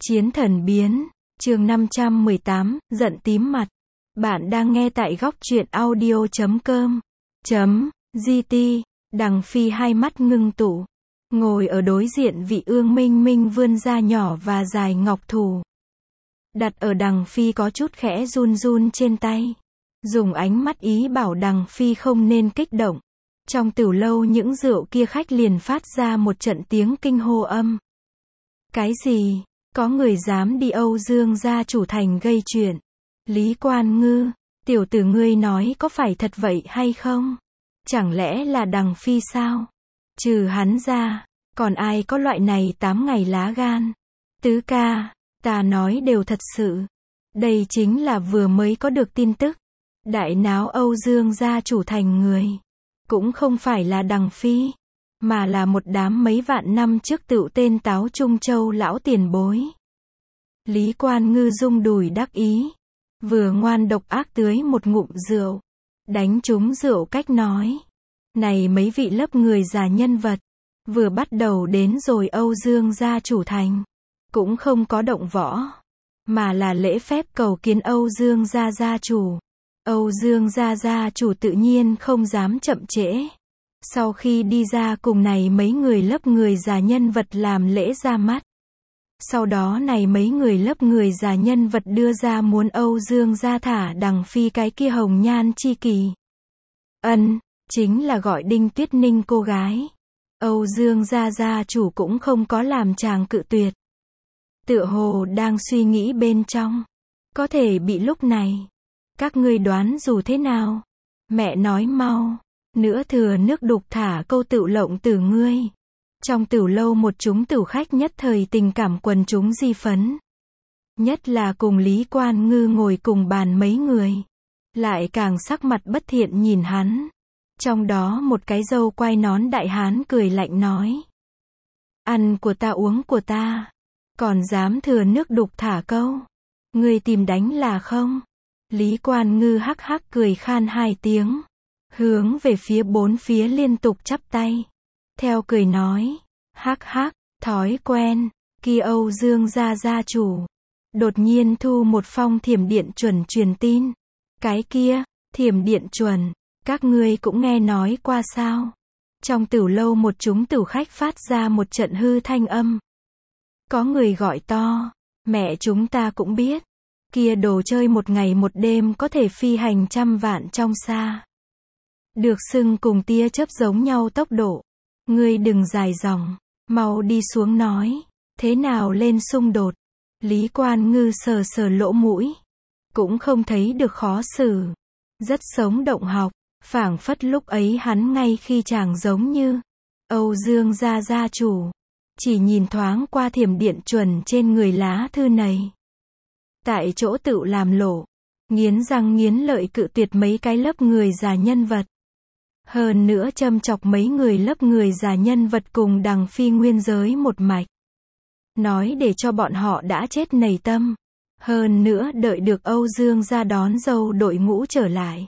Chiến thần biến, chương 518, giận tím mặt. Bạn đang nghe tại góc truyện audio.com. GT, Đằng Phi hai mắt ngưng tụ. Ngồi ở đối diện vị ương minh minh vươn ra nhỏ và dài ngọc thủ. Đặt ở Đằng Phi có chút khẽ run run trên tay. Dùng ánh mắt ý bảo Đằng Phi không nên kích động. Trong tửu lâu những rượu kia khách liền phát ra một trận tiếng kinh hô âm. Cái gì? Có người dám đi Âu Dương gia chủ thành gây chuyện. Lý Quan Ngư, tiểu tử ngươi nói có phải thật vậy hay không? Chẳng lẽ là Đằng Phi sao? Trừ hắn ra, còn ai có loại này 8 ngày lá gan? Tứ ca, ta nói đều thật sự. Đây chính là vừa mới có được tin tức. Đại náo Âu Dương gia chủ thành người. Cũng không phải là Đằng Phi, mà là một đám mấy vạn năm trước tựu tên Táo Trung Châu lão tiền bối. Lý Quan Ngư rung đùi đắc ý. Vừa ngoan độc ác tưới một ngụm rượu. Đánh trúng rượu cách nói. Này mấy vị lớp người già nhân vật. Vừa bắt đầu đến rồi Âu Dương gia chủ thành. Cũng không có động võ. Mà là lễ phép cầu kiến Âu Dương gia gia chủ. Âu Dương gia gia chủ tự nhiên không dám chậm trễ. Sau khi đi ra cùng này mấy người lớp người già nhân vật làm lễ ra mắt. Sau đó này mấy người lớp người già nhân vật đưa ra muốn Âu Dương gia thả Đằng Phi cái kia hồng nhan chi kỳ. Chính là gọi Đinh Tuyết Ninh cô gái. Âu Dương gia gia chủ cũng không có làm chàng cự tuyệt. Tựa hồ đang suy nghĩ bên trong. Có thể bị lúc này. Các ngươi đoán dù thế nào? Mẹ nói mau. Nữa thừa nước đục thả câu tựu lộng tử ngươi. Trong tửu lâu một chúng tửu khách nhất thời tình cảm quần chúng di phấn. Nhất là cùng Lý Quan Ngư ngồi cùng bàn mấy người. Lại càng sắc mặt bất thiện nhìn hắn. Trong đó một cái râu quai nón đại hán cười lạnh nói. Ăn của ta uống của ta. Còn dám thừa nước đục thả câu. Ngươi tìm đánh là không? Lý Quan Ngư hắc hắc cười khan hai tiếng. Hướng về phía bốn phía liên tục chắp tay. Theo cười nói. Hắc hắc, thói quen. Kia Âu Dương gia gia chủ. Đột nhiên thu một phong thiểm điện chuẩn truyền tin. Cái kia, thiểm điện chuẩn. Các ngươi cũng nghe nói qua sao? Trong tửu lâu một chúng tửu khách phát ra một trận hư thanh âm. Có người gọi to. Mẹ chúng ta cũng biết. Kia đồ chơi một ngày một đêm có thể phi hành trăm vạn trong xa. Được xưng cùng tia chớp giống nhau tốc độ. Ngươi đừng dài dòng. Mau đi xuống nói. Thế nào lên xung đột? Lý Quan Ngư sờ sờ lỗ mũi. Cũng không thấy được khó xử. Rất sống động học. Phảng phất lúc ấy hắn ngay khi chàng giống như Âu Dương gia gia chủ. Chỉ nhìn thoáng qua thiểm điện chuẩn trên người lá thư này. Tại chỗ tự làm lộ. Nghiến răng nghiến lợi cự tuyệt mấy cái lớp người già nhân vật. Hơn nữa châm chọc mấy người lớp người già nhân vật cùng Đằng Phi nguyên giới một mạch. Nói để cho bọn họ đã chết nảy tâm. Hơn nữa đợi được Âu Dương gia đón dâu đội ngũ trở lại.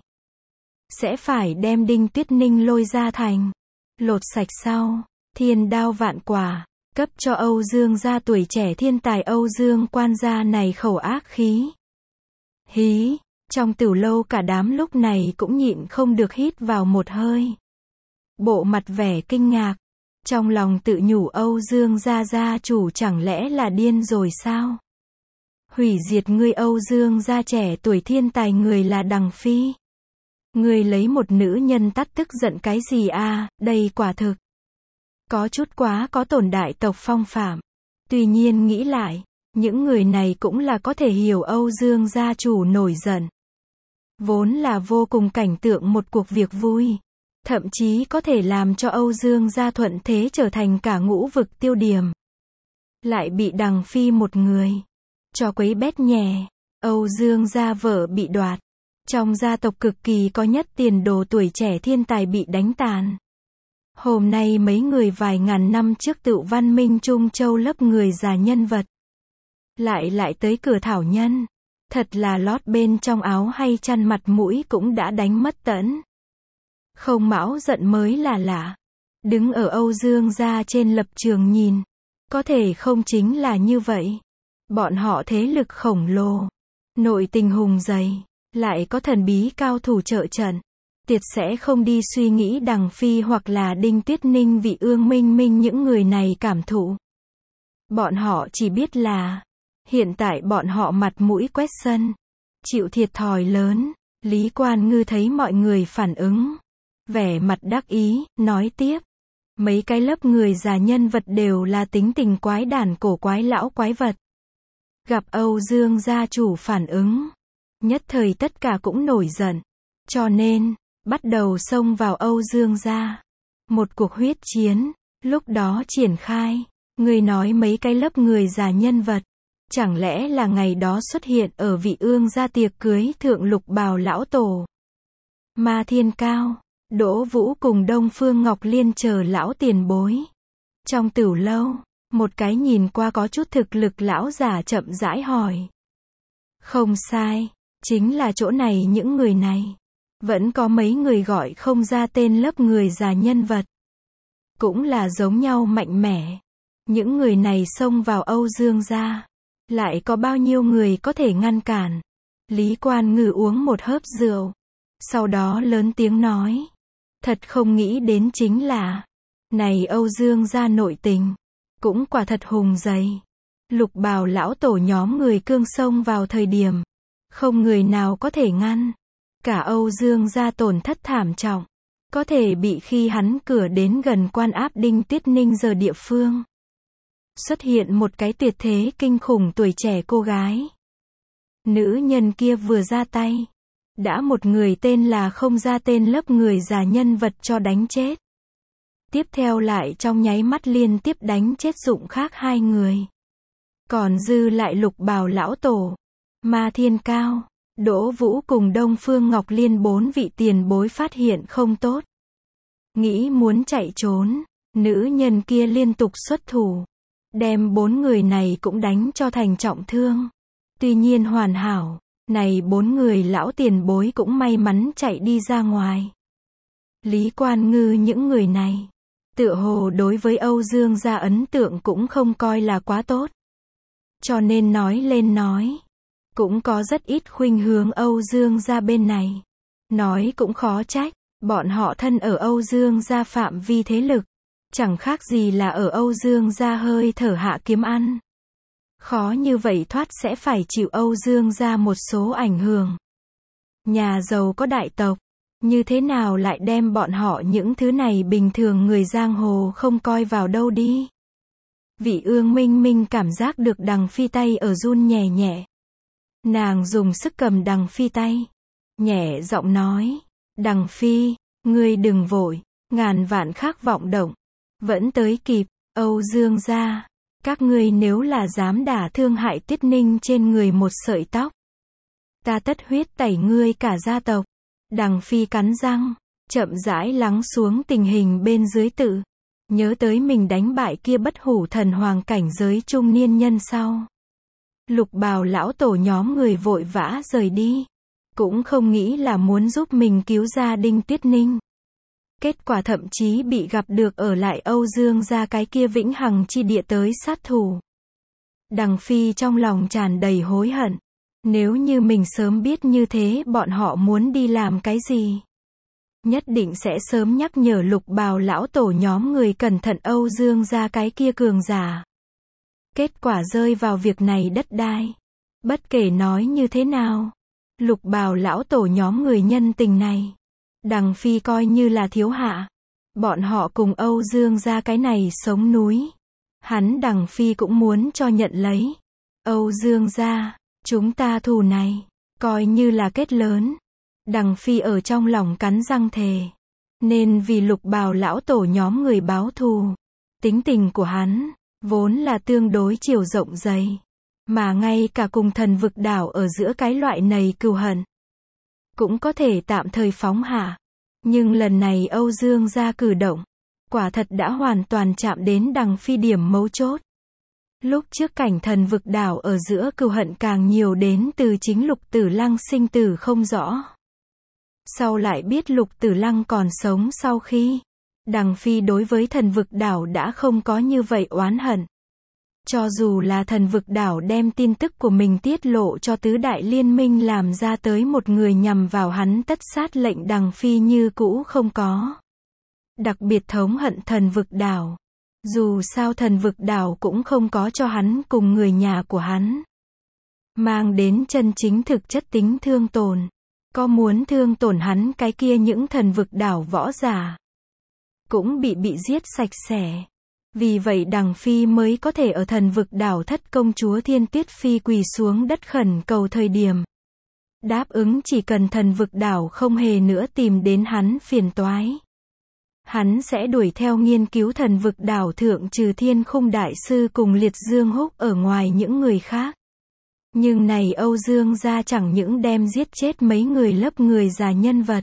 Sẽ phải đem Đinh Tuyết Ninh lôi ra thành. Lột sạch sau. Thiên đao vạn quả. Cấp cho Âu Dương gia tuổi trẻ thiên tài Âu Dương quan gia này khẩu ác khí. Hí. Trong tửu lâu cả đám lúc này cũng nhịn không được hít vào một hơi. Bộ mặt vẻ kinh ngạc. Trong lòng tự nhủ Âu Dương gia gia chủ chẳng lẽ là điên rồi sao? Hủy diệt ngươi Âu Dương gia trẻ tuổi thiên tài người là Đằng Phi. Ngươi lấy một nữ nhân tắt tức giận cái gì à, đây quả thực. Có chút quá có tổn đại tộc phong phạm. Tuy nhiên nghĩ lại, những người này cũng là có thể hiểu Âu Dương gia chủ nổi giận. Vốn là vô cùng cảnh tượng một cuộc việc vui. Thậm chí có thể làm cho Âu Dương gia thuận thế trở thành cả ngũ vực tiêu điểm. Lại bị Đằng Phi một người cho quấy bét nhè. Âu Dương gia vợ bị đoạt. Trong gia tộc cực kỳ có nhất tiền đồ tuổi trẻ thiên tài bị đánh tàn. Hôm nay mấy người vài ngàn năm trước tựu văn minh Trung Châu lớp người già nhân vật. Lại tới cửa thảo nhân. Thật là lót bên trong áo hay chăn mặt mũi cũng đã đánh mất tẫn. Không mão giận mới là lạ. Đứng ở Âu Dương gia trên lập trường nhìn. Có thể không chính là như vậy. Bọn họ thế lực khổng lồ, nội tình hùng dày, lại có thần bí cao thủ trợ trận. Tiệt sẽ không đi suy nghĩ Đằng Phi hoặc là Đinh Tuyết Ninh vì Ương Minh Minh những người này cảm thụ. Bọn họ chỉ biết là, hiện tại bọn họ mặt mũi quét sân, chịu thiệt thòi lớn. Lý Quan Ngư thấy mọi người phản ứng, vẻ mặt đắc ý, nói tiếp. Mấy cái lớp người già nhân vật đều là tính tình quái đản cổ quái lão quái vật. Gặp Âu Dương gia chủ phản ứng, nhất thời tất cả cũng nổi giận. Cho nên, bắt đầu xông vào Âu Dương gia. Một cuộc huyết chiến, lúc đó triển khai. Người nói mấy cái lớp người già nhân vật, chẳng lẽ là ngày đó xuất hiện ở Vị Ương gia tiệc cưới thượng Lục Bào lão tổ. Ma Thiên Cao, Đỗ Vũ cùng Đông Phương Ngọc Liên chờ lão tiền bối. Trong tửu lâu, một cái nhìn qua có chút thực lực lão già chậm rãi hỏi. Không sai, chính là chỗ này những người này. Vẫn có mấy người gọi không ra tên lớp người già nhân vật. Cũng là giống nhau mạnh mẽ. Những người này xông vào Âu Dương gia. Lại có bao nhiêu người có thể ngăn cản. Lý Quan Ngư uống một hớp rượu. Sau đó lớn tiếng nói. Thật không nghĩ đến chính là. Này Âu Dương gia nội tình. Cũng quả thật hùng dày. Lục Bào lão tổ nhóm người cương xông vào thời điểm. Không người nào có thể ngăn. Cả Âu Dương gia tổn thất thảm trọng. Có thể bị khi hắn cửa đến gần Quan Áp Đinh Tuyết Ninh giờ địa phương. Xuất hiện một cái tuyệt thế kinh khủng tuổi trẻ cô gái. Nữ nhân kia vừa ra tay. Đã một người tên là không ra tên lớp người già nhân vật cho đánh chết. Tiếp theo lại trong nháy mắt liên tiếp đánh chết dụng khác 2 người. Còn dư lại Lục Bào lão tổ, Ma Thiên Cao, Đỗ Vũ cùng Đông Phương Ngọc Liên 4 vị tiền bối phát hiện không tốt. Nghĩ muốn chạy trốn, nữ nhân kia liên tục xuất thủ. Đem 4 người này cũng đánh cho thành trọng thương. Tuy nhiên hoàn hảo, này 4 người lão tiền bối cũng may mắn chạy đi ra ngoài. Lý Quan Ngư những người này, tựa hồ đối với Âu Dương gia ấn tượng cũng không coi là quá tốt. Cho nên nói lên nói, cũng có rất ít khuynh hướng Âu Dương gia bên này. Nói cũng khó trách, bọn họ thân ở Âu Dương gia phạm vi thế lực. Chẳng khác gì là ở Âu Dương gia hơi thở hạ kiếm ăn. Khó như vậy thoát sẽ phải chịu Âu Dương gia một số ảnh hưởng. Nhà giàu có đại tộc, như thế nào lại đem bọn họ những thứ này bình thường người giang hồ không coi vào đâu đi. Vị Ương Minh Minh cảm giác được Đằng Phi tay ở run nhẹ nhẹ. Nàng dùng sức cầm Đằng Phi tay. Nhẹ giọng nói, Đằng Phi, ngươi đừng vội, ngàn vạn khác vọng động. Vẫn tới kịp, Âu Dương gia, các ngươi nếu là dám đả thương hại Tuyết Ninh trên người một sợi tóc. Ta tất huyết tẩy ngươi cả gia tộc. Đằng Phi cắn răng, chậm rãi lắng xuống tình hình bên dưới tự. Nhớ tới mình đánh bại kia bất hủ thần hoàng cảnh giới trung niên nhân sau. Lục Bào lão tổ nhóm người vội vã rời đi. Cũng không nghĩ là muốn giúp mình cứu ra Đinh Tuyết Ninh. Kết quả thậm chí bị gặp được ở lại Âu Dương gia cái kia vĩnh hằng chi địa tới sát thủ. Đằng Phi trong lòng tràn đầy hối hận. Nếu như mình sớm biết như thế bọn họ muốn đi làm cái gì. Nhất định sẽ sớm nhắc nhở Lục Bào lão tổ nhóm người cẩn thận Âu Dương gia cái kia cường giả. Kết quả rơi vào việc này đất đai. Bất kể nói như thế nào. Lục Bào lão tổ nhóm người nhân tình này. Đằng Phi coi như là thiếu hạ. Bọn họ cùng Âu Dương gia cái này sống núi. Hắn Đằng Phi cũng muốn cho nhận lấy. Âu Dương gia, chúng ta thù này, coi như là kết lớn. Đằng Phi ở trong lòng cắn răng thề. Nên vì Lục Bào lão tổ nhóm người báo thù. Tính tình của hắn, vốn là tương đối chiều rộng dày. Mà ngay cả cùng Thần Vực đảo ở giữa cái loại này cừu hận. Cũng có thể tạm thời phóng hạ. Nhưng lần này Âu Dương gia cử động. Quả thật đã hoàn toàn chạm đến Đằng Phi điểm mấu chốt. Lúc trước cảnh Thần Vực đảo ở giữa cừu hận càng nhiều đến từ chính Lục Tử Lăng sinh tử không rõ. Sau lại biết Lục Tử Lăng còn sống sau khi. Đằng Phi đối với Thần Vực đảo đã không có như vậy oán hận. Cho dù là thần vực đảo đem tin tức của mình tiết lộ cho tứ đại liên minh làm ra tới một người nhằm vào hắn tất sát lệnh Đằng Phi như cũ không có. Đặc biệt thống hận thần vực đảo. Dù sao thần vực đảo cũng không có cho hắn cùng người nhà của hắn mang đến chân chính thực chất tính thương tổn. Có muốn thương tổn hắn cái kia những thần vực đảo võ giả cũng bị giết sạch sẽ. Vì vậy Đằng Phi mới có thể ở thần vực đảo thất công chúa Thiên Tuyết Phi quỳ xuống đất khẩn cầu thời điểm đáp ứng chỉ cần thần vực đảo không hề nữa tìm đến hắn phiền toái, hắn sẽ đuổi theo nghiên cứu thần vực đảo thượng trừ Thiên Khung Đại Sư cùng Liệt Dương Húc ở ngoài những người khác. Nhưng này Âu Dương gia chẳng những đem giết chết mấy người lớp người già nhân vật,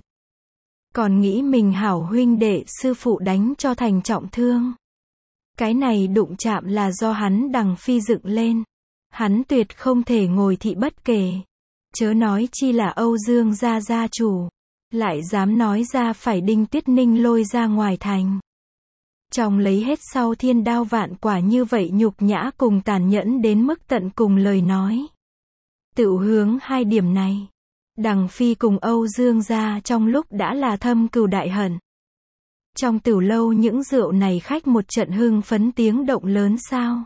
còn nghĩ mình hảo huynh đệ sư phụ đánh cho thành trọng thương. Cái này đụng chạm là do hắn Đằng Phi dựng lên. Hắn tuyệt không thể ngồi thị bất kể. Chớ nói chi là Âu Dương gia gia chủ, lại dám nói ra phải Đinh Tuyết Ninh lôi ra ngoài thành. Trong lấy hết sau thiên đao vạn quả như vậy nhục nhã cùng tàn nhẫn đến mức tận cùng lời nói. Tự hướng hai điểm này, Đằng Phi cùng Âu Dương gia trong lúc đã là thâm cừu đại hận. Trong tiểu lâu những rượu này khách một trận hưng phấn tiếng động lớn sao.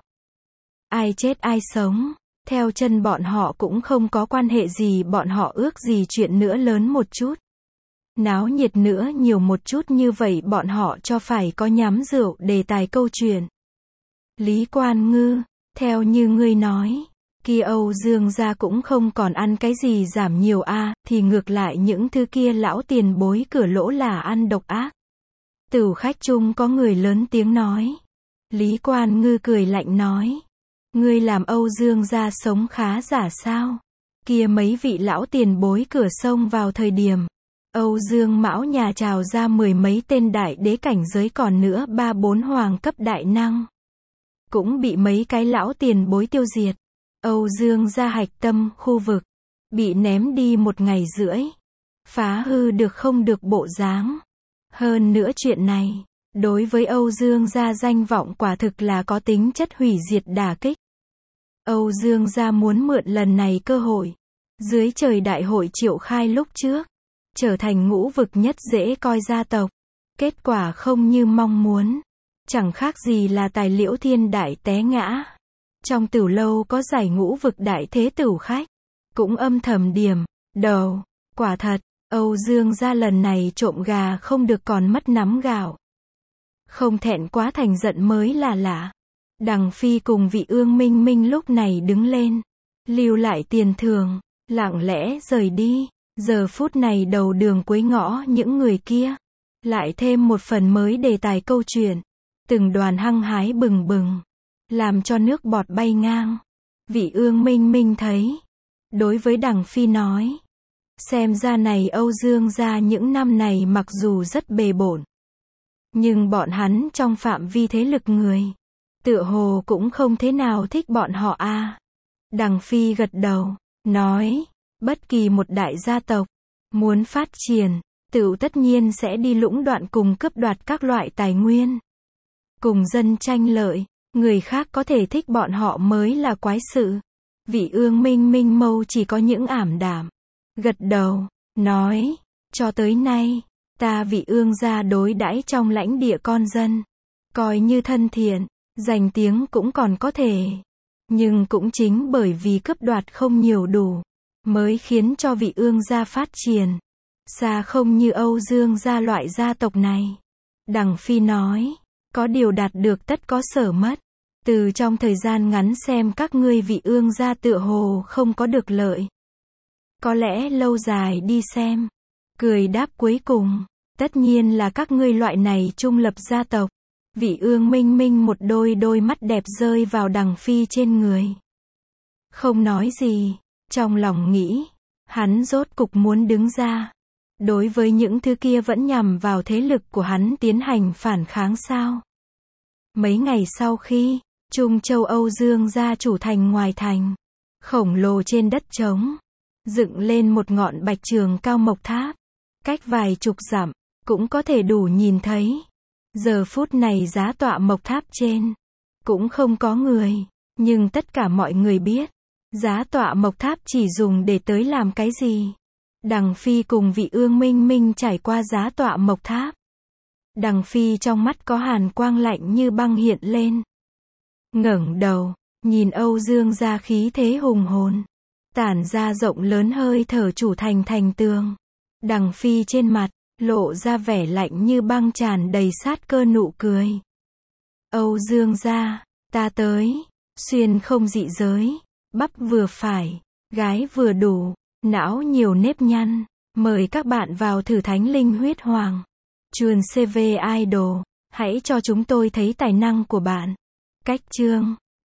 Ai chết ai sống, theo chân bọn họ cũng không có quan hệ gì, bọn họ ước gì chuyện nữa lớn một chút. Náo nhiệt nữa nhiều một chút như vậy bọn họ cho phải có nhắm rượu đề tài câu chuyện. Lý Quan Ngư, theo như ngươi nói, kia Âu Dương gia cũng không còn ăn cái gì giảm nhiều a, thì ngược lại những thứ kia lão tiền bối cửa lỗ là ăn độc ác. Tửu khách chung có người lớn tiếng nói. Lý Quan Ngư cười lạnh nói. Ngươi làm Âu Dương gia sống khá giả sao? Kia mấy vị lão tiền bối cửa sông vào thời điểm Âu Dương Mão nhà trào ra mười mấy tên đại đế cảnh giới còn nữa 3-4 hoàng cấp đại năng. Cũng bị mấy cái lão tiền bối tiêu diệt. Âu Dương gia hạch tâm khu vực bị ném đi 1 ngày rưỡi. Phá hư được không được bộ dáng. Hơn nữa chuyện này, đối với Âu Dương gia danh vọng quả thực là có tính chất hủy diệt đả kích. Âu Dương gia muốn mượn lần này cơ hội, dưới trời đại hội triệu khai lúc trước, trở thành ngũ vực nhất dễ coi gia tộc. Kết quả không như mong muốn, chẳng khác gì là tài Liễu Thiên Đại té ngã. Trong tiểu lâu có giải ngũ vực đại thế tửu khách, cũng âm thầm điểm đầu, quả thật, Âu Dương gia lần này trộm gà không được còn mất nắm gạo. Không thẹn quá thành giận mới là lạ. Đằng Phi cùng vị Ương Minh Minh lúc này đứng lên, lưu lại tiền thưởng, lặng lẽ rời đi. Giờ phút này đầu đường cuối ngõ những người kia, lại thêm một phần mới đề tài câu chuyện. Từng đoàn hăng hái bừng bừng, làm cho nước bọt bay ngang. Vị Ương Minh Minh thấy, đối với Đằng Phi nói, xem ra này Âu Dương gia những năm này mặc dù rất bề bộn, nhưng bọn hắn trong phạm vi thế lực người, tựa hồ cũng không thế nào thích bọn họ a. Đằng Phi gật đầu, nói, bất kỳ một đại gia tộc muốn phát triển, tựu tất nhiên sẽ đi lũng đoạn cùng cướp đoạt các loại tài nguyên, cùng dân tranh lợi. Người khác có thể thích bọn họ mới là quái sự. Vị Ương Minh Minh mâu chỉ có những ảm đạm, gật đầu, nói, cho tới nay, ta vị Ương gia đối đãi trong lãnh địa con dân, coi như thân thiện, danh tiếng cũng còn có thể. Nhưng cũng chính bởi vì cướp đoạt không nhiều đủ, mới khiến cho vị Ương gia phát triển xa không như Âu Dương gia loại gia tộc này. Đằng Phi nói, có điều đạt được tất có sở mất. Từ trong thời gian ngắn xem các ngươi vị Ương gia tựa hồ không có được lợi. Có lẽ lâu dài đi xem. Cười đáp cuối cùng, tất nhiên là các ngươi loại này trung lập gia tộc. Vị Ương Minh Minh một đôi mắt đẹp rơi vào Đằng Phi trên người. Không nói gì, trong lòng nghĩ, hắn rốt cục muốn đứng ra. Đối với những thứ kia vẫn nhằm vào thế lực của hắn tiến hành phản kháng sao. Mấy ngày sau khi Trung Châu Âu Dương gia chủ thành ngoài thành, khổng lồ trên đất trống, dựng lên một ngọn bạch trường cao mộc tháp, cách vài chục dặm, cũng có thể đủ nhìn thấy. Giờ phút này giá tọa mộc tháp trên, cũng không có người, Nhưng tất cả mọi người biết, giá tọa mộc tháp chỉ dùng để tới làm cái gì. Đằng Phi cùng Vị Ương Minh Minh trải qua giá tọa mộc tháp. Đằng Phi trong mắt có hàn quang lạnh như băng hiện lên. Ngẩng đầu, nhìn Âu Dương gia khí thế hùng hồn, tản ra rộng lớn hơi thở chủ thành thành tường. Đằng Phi trên mặt, lộ ra vẻ lạnh như băng tràn đầy sát cơ nụ cười. Âu Dương gia, ta tới, xuyên không dị giới, bắp vừa phải, gái vừa đủ, não nhiều nếp nhăn, mời các bạn vào thử Thánh Linh Huyết Hoàng. Chuồn CV Idol, hãy cho chúng tôi thấy tài năng của bạn. Cách chương